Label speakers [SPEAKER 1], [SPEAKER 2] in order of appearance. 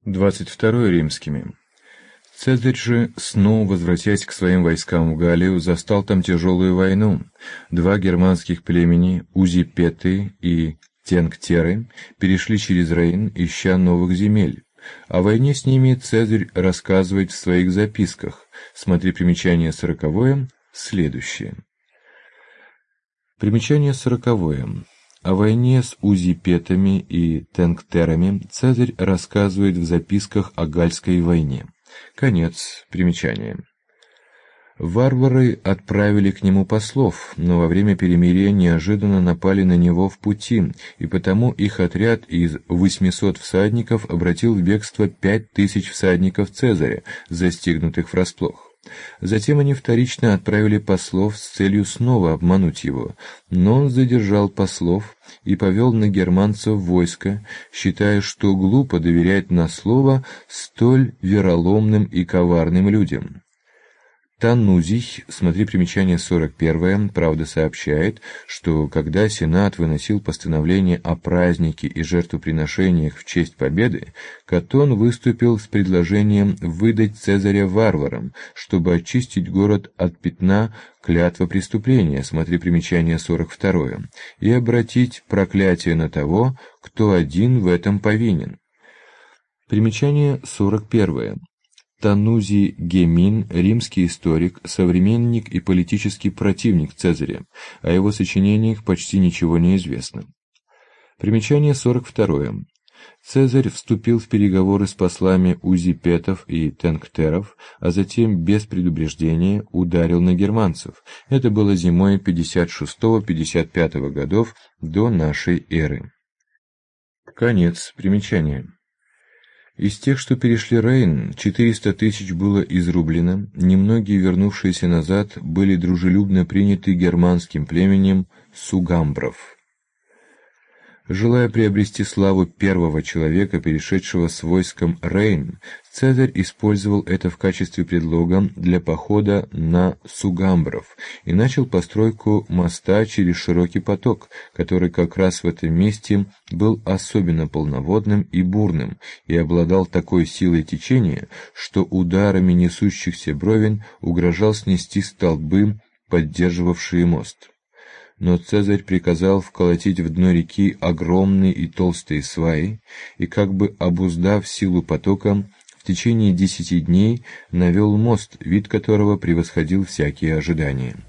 [SPEAKER 1] 22 римскими. Цезарь же, снова возвратясь к своим войскам в Галлию, застал там тяжелую войну. Два германских племени, Узипеты и Тенктеры, перешли через Рейн, ища новых земель. О войне с ними Цезарь рассказывает в своих записках. Смотри примечание 40, следующее. Примечание 40. О войне с узипетами и тенктерами Цезарь рассказывает в записках о Гальской войне. Конец примечания. Варвары отправили к нему послов, но во время перемирия неожиданно напали на него в пути, и потому их отряд из 800 всадников обратил в бегство 5000 всадников Цезаря, застигнутых врасплох. Затем они вторично отправили послов с целью снова обмануть его, но он задержал послов и повел на германцев войско, считая, что глупо доверять на слово столь вероломным и коварным людям. Танузий, смотри примечание 41, правда сообщает, что когда Сенат выносил постановление о празднике и жертвоприношениях в честь победы, Катон выступил с предложением выдать Цезаря варварам, чтобы очистить город от пятна клятвопреступления, смотри примечание 42, и обратить проклятие на того, кто один в этом повинен. Примечание 41. Танузий Гемин, римский историк, современник и политический противник Цезаря. О его сочинениях почти ничего не известно. Примечание 42. Цезарь вступил в переговоры с послами узипетов и тенктеров, а затем без предупреждения ударил на германцев. Это было зимой 56-55 годов до нашей эры. Конец примечания. Из тех, что перешли Рейн, 400 тысяч было изрублено, немногие, вернувшиеся назад, были дружелюбно приняты германским племенем сугамбров. Желая приобрести славу первого человека, перешедшего с войском Рейн, Цезарь использовал это в качестве предлога для похода на сугамбров и начал постройку моста через широкий поток, который как раз в этом месте был особенно полноводным и бурным и обладал такой силой течения, что ударами несущихся бровен угрожал снести столбы, поддерживавшие мост. Но Цезарь приказал вколотить в дно реки огромные и толстые сваи, и, как бы обуздав силу потока, в течение 10 дней навел мост, вид которого превосходил всякие ожидания.